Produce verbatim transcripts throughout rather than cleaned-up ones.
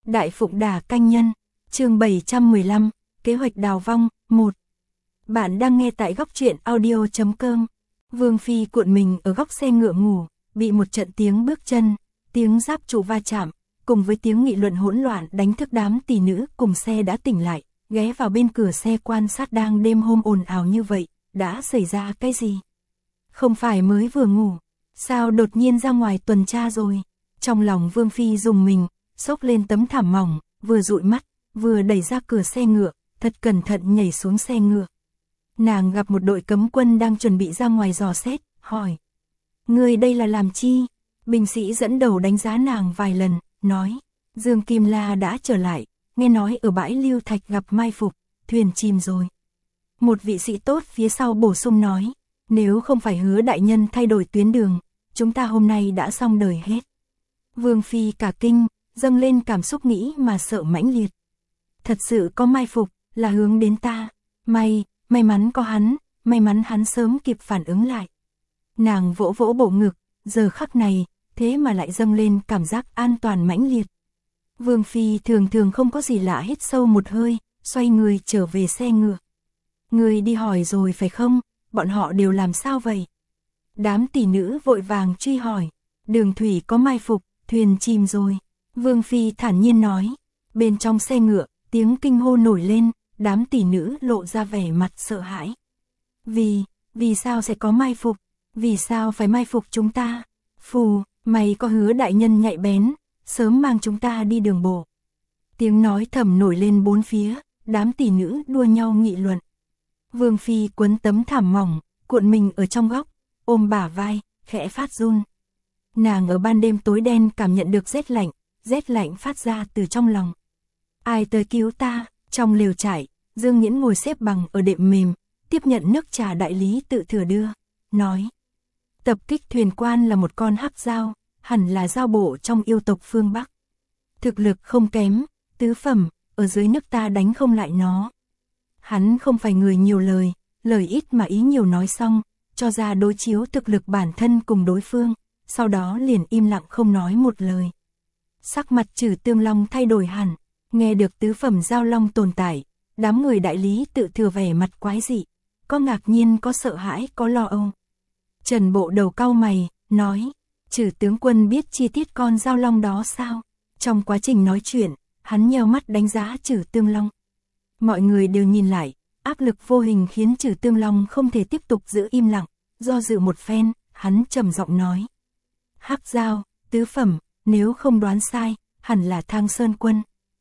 Đại Phụng Đả Canh Nhân, chương bảy trăm mười lăm, kế hoạch đào vong, một. Bạn đang nghe tại góc truyện audio chấm com. Vương Phi cuộn mình ở góc xe ngựa ngủ, bị một trận tiếng bước chân, tiếng giáp trụ va chạm, cùng với tiếng nghị luận hỗn loạn đánh thức đám tỷ nữ cùng xe đã tỉnh lại, ghé vào bên cửa xe quan sát đang đêm hôm ồn ào như vậy, đã xảy ra cái gì? Không phải mới vừa ngủ, sao đột nhiên ra ngoài tuần tra rồi? Trong lòng Vương Phi rùng mình, xốc lên tấm thảm mỏng, vừa dụi mắt, vừa đẩy ra cửa xe ngựa, thật cẩn thận nhảy xuống xe ngựa. Nàng gặp một đội cấm quân đang chuẩn bị ra ngoài dò xét, hỏi: "Người đây là làm chi?" Binh sĩ dẫn đầu đánh giá nàng vài lần, nói: "Dương Kim La đã trở lại, nghe nói ở bãi Lưu Thạch gặp mai phục, thuyền chìm rồi." Một vị sĩ tốt phía sau bổ sung nói: "Nếu không phải Hứa đại nhân thay đổi tuyến đường, chúng ta hôm nay đã xong đời hết." Vương Phi cả kinh, dâng lên cảm xúc nghĩ mà sợ mãnh liệt. Thật sự có mai phục, là hướng đến ta. May, may mắn có hắn, may mắn hắn sớm kịp phản ứng lại. Nàng vỗ vỗ bộ ngực, giờ khắc này, thế mà lại dâng lên cảm giác an toàn mãnh liệt. Vương Phi thường thường không có gì lạ, hít sâu một hơi, xoay người trở về xe ngựa. "Người đi hỏi rồi phải không? Bọn họ đều làm sao vậy?" Đám tỷ nữ vội vàng truy hỏi. "Đường thủy có mai phục, thuyền chìm rồi." Vương Phi thản nhiên nói. Bên trong xe ngựa, tiếng kinh hô nổi lên, đám tỷ nữ lộ ra vẻ mặt sợ hãi. Vì, vì sao sẽ có mai phục? Vì sao phải mai phục chúng ta? Phù, mày có Hứa đại nhân nhạy bén, sớm mang chúng ta đi đường bộ. Tiếng nói thầm nổi lên bốn phía, đám tỷ nữ đua nhau nghị luận. Vương Phi quấn tấm thảm mỏng, cuộn mình ở trong góc, ôm bả vai, khẽ phát run. Nàng ở ban đêm tối đen cảm nhận được rét lạnh, rét lạnh phát ra từ trong lòng. "Ai tới cứu ta?" Trong lều trại, Dương Nghiễn ngồi xếp bằng ở đệm mềm, tiếp nhận nước trà đại lý tự thừa đưa, nói: "Tập kích thuyền quan là một con hắc dao, hẳn là dao bộ trong yêu tộc phương Bắc. Thực lực không kém, tứ phẩm, ở dưới nước ta đánh không lại nó." Hắn không phải người nhiều lời, lời ít mà ý nhiều nói xong, cho ra đối chiếu thực lực bản thân cùng đối phương, sau đó liền im lặng không nói một lời. Sắc mặt Trử Tương Long thay đổi hẳn, nghe được tứ phẩm giao long tồn tại, đám người đại lý tự thừa vẻ mặt quái dị, có ngạc nhiên, có sợ hãi, có lo âu. Trần Bộ Đầu cau mày, nói: "Trử tướng quân biết chi tiết con giao long đó sao?" Trong quá trình nói chuyện, hắn nheo mắt đánh giá Trử Tương Long. Mọi người đều nhìn lại, áp lực vô hình khiến Trử Tương Long không thể tiếp tục giữ im lặng, do dự một phen, hắn trầm giọng nói: "Hắc dao, tứ phẩm, nếu không đoán sai, hẳn là Thang Sơn Quân."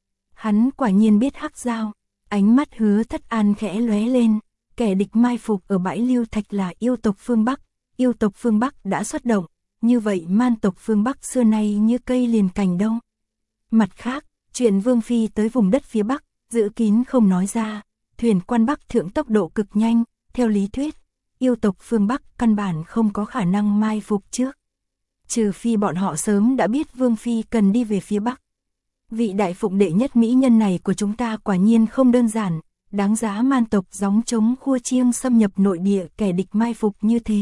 Hắn quả nhiên biết hắc dao, ánh mắt Hứa Thất An khẽ lóe lên, kẻ địch mai phục ở bãi Lưu Thạch là yêu tộc phương Bắc, yêu tộc phương Bắc đã xuất động, như vậy man tộc phương Bắc xưa nay như cây liền cành đâu. Mặt khác, chuyện Vương Phi tới vùng đất phía Bắc, giữ kín không nói ra, thuyền quan Bắc thượng tốc độ cực nhanh, theo lý thuyết, yêu tộc phương Bắc căn bản không có khả năng mai phục trước. Trừ phi bọn họ sớm đã biết Vương Phi cần đi về phía Bắc. Vị đại phụng đệ nhất mỹ nhân này của chúng ta quả nhiên không đơn giản, đáng giá man tộc gióng trống khua chiêng xâm nhập nội địa kẻ địch mai phục như thế.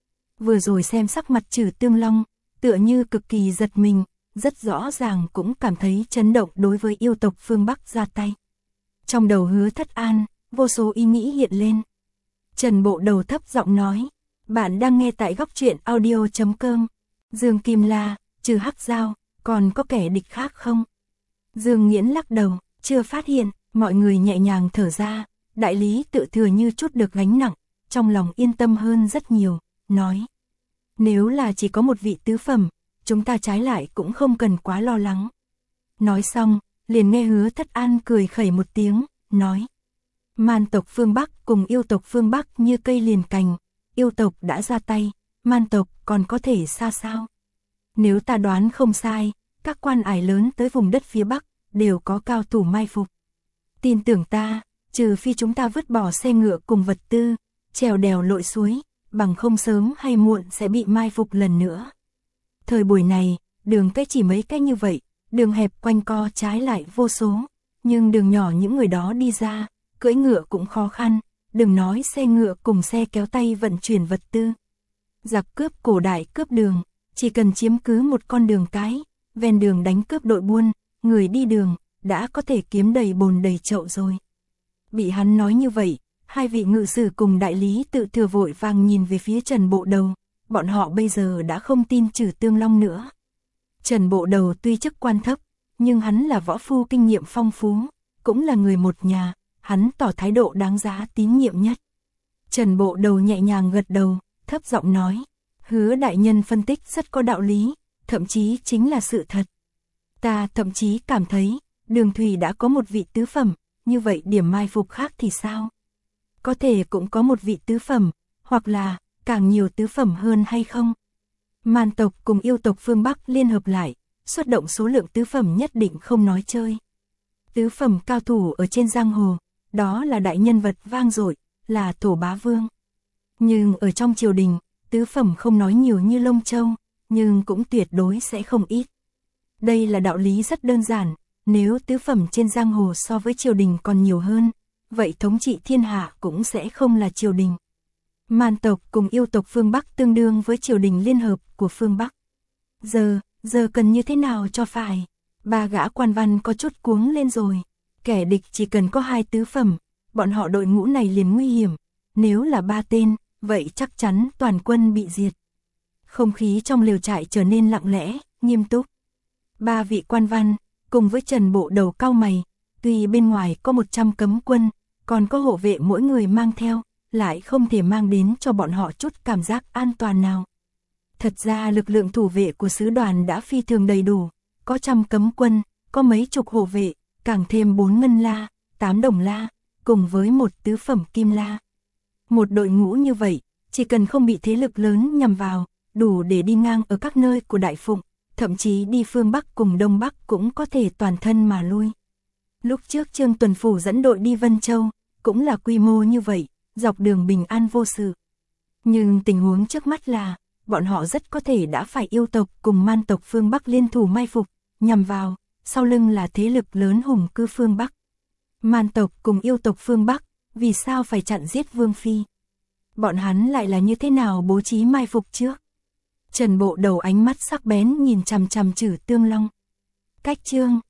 Vừa rồi xem sắc mặt Trử Tương Long, tựa như cực kỳ giật mình, rất rõ ràng cũng cảm thấy chấn động đối với yêu tộc phương Bắc ra tay. Trong đầu Hứa Thất An, vô số ý nghĩ hiện lên. Trần Bộ Đầu thấp giọng nói: "Bạn đang nghe tại góc truyện audio chấm com. Dương Kim La, trừ hắc dao, còn có kẻ địch khác không?" Dương Nghiễn lắc đầu, chưa phát hiện. Mọi người nhẹ nhàng thở ra, đại lý tự thừa như chút được gánh nặng, trong lòng yên tâm hơn rất nhiều, nói: "Nếu là chỉ có một vị tứ phẩm, chúng ta trái lại cũng không cần quá lo lắng." Nói xong, liền nghe Hứa Thất An cười khẩy một tiếng, nói: "Man tộc phương Bắc cùng yêu tộc phương Bắc như cây liền cành, yêu tộc đã ra tay, man tộc còn có thể xa sao? Nếu ta đoán không sai, các quan ải lớn tới vùng đất phía Bắc đều có cao thủ mai phục. Tin tưởng ta, trừ phi chúng ta vứt bỏ xe ngựa cùng vật tư, trèo đèo lội suối, bằng không sớm hay muộn sẽ bị mai phục lần nữa." Thời buổi này, đường cái chỉ mấy cái như vậy, đường hẹp quanh co trái lại vô số, nhưng đường nhỏ những người đó đi ra, cưỡi ngựa cũng khó khăn, đừng nói xe ngựa cùng xe kéo tay vận chuyển vật tư. Giặc cướp cổ đại cướp đường, chỉ cần chiếm cứ một con đường cái, ven đường đánh cướp đội buôn, người đi đường, đã có thể kiếm đầy bồn đầy chậu rồi. Bị hắn nói như vậy, hai vị ngự sử cùng đại lý tự thừa vội vàng nhìn về phía Trần Bộ Đầu, bọn họ bây giờ đã không tin Trừ Tương Long nữa. Trần Bộ Đầu tuy chức quan thấp, nhưng hắn là võ phu kinh nghiệm phong phú, cũng là người một nhà, hắn tỏ thái độ đáng giá tín nhiệm nhất. Trần Bộ Đầu nhẹ nhàng gật đầu, thấp giọng nói, Hứa đại nhân phân tích rất có đạo lý, thậm chí chính là sự thật. Ta thậm chí cảm thấy, Đường Thủy đã có một vị tứ phẩm, như vậy điểm mai phục khác thì sao? Có thể cũng có một vị tứ phẩm, hoặc là càng nhiều tứ phẩm hơn hay không? Man tộc cùng yêu tộc phương Bắc liên hợp lại, xuất động số lượng tứ phẩm nhất định không nói chơi. Tứ phẩm cao thủ ở trên giang hồ, đó là đại nhân vật vang dội, là Thổ Bá Vương. Nhưng ở trong triều đình, tứ phẩm không nói nhiều như lông châu, nhưng cũng tuyệt đối sẽ không ít. Đây là đạo lý rất đơn giản, nếu tứ phẩm trên giang hồ so với triều đình còn nhiều hơn, vậy thống trị thiên hạ cũng sẽ không là triều đình. Man tộc cùng yêu tộc phương Bắc tương đương với triều đình liên hợp của phương Bắc. Giờ, giờ cần như thế nào cho phải? Ba gã quan văn có chút cuống lên rồi. Kẻ địch chỉ cần có hai tứ phẩm, bọn họ đội ngũ này liền nguy hiểm. Nếu là ba tên, vậy chắc chắn toàn quân bị diệt. Không khí trong lều trại trở nên lặng lẽ, nghiêm túc. Ba vị quan văn, cùng với Trần Bộ Đầu cau mày, tuy bên ngoài có một trăm cấm quân, còn có hộ vệ mỗi người mang theo, lại không thể mang đến cho bọn họ chút cảm giác an toàn nào. Thật ra lực lượng thủ vệ của sứ đoàn đã phi thường đầy đủ, có trăm cấm quân, có mấy chục hộ vệ, càng thêm bốn ngân la, tám đồng la, cùng với một tứ phẩm kim la. Một đội ngũ như vậy, chỉ cần không bị thế lực lớn nhằm vào, đủ để đi ngang ở các nơi của Đại Phụng, thậm chí đi phương Bắc cùng Đông Bắc cũng có thể toàn thân mà lui. Lúc trước Trương Tuần Phủ dẫn đội đi Vân Châu, cũng là quy mô như vậy, dọc đường bình an vô sự. Nhưng tình huống trước mắt là, bọn họ rất có thể đã phải yêu tộc cùng man tộc phương Bắc liên thủ mai phục, nhằm vào, sau lưng là thế lực lớn hùng cư phương Bắc. Man tộc cùng yêu tộc phương Bắc, vì sao phải chặn giết Vương Phi? Bọn hắn lại là như thế nào bố trí mai phục trước? Trần Bộ Đầu ánh mắt sắc bén nhìn chằm chằm Trừ Tương Long. Cách chương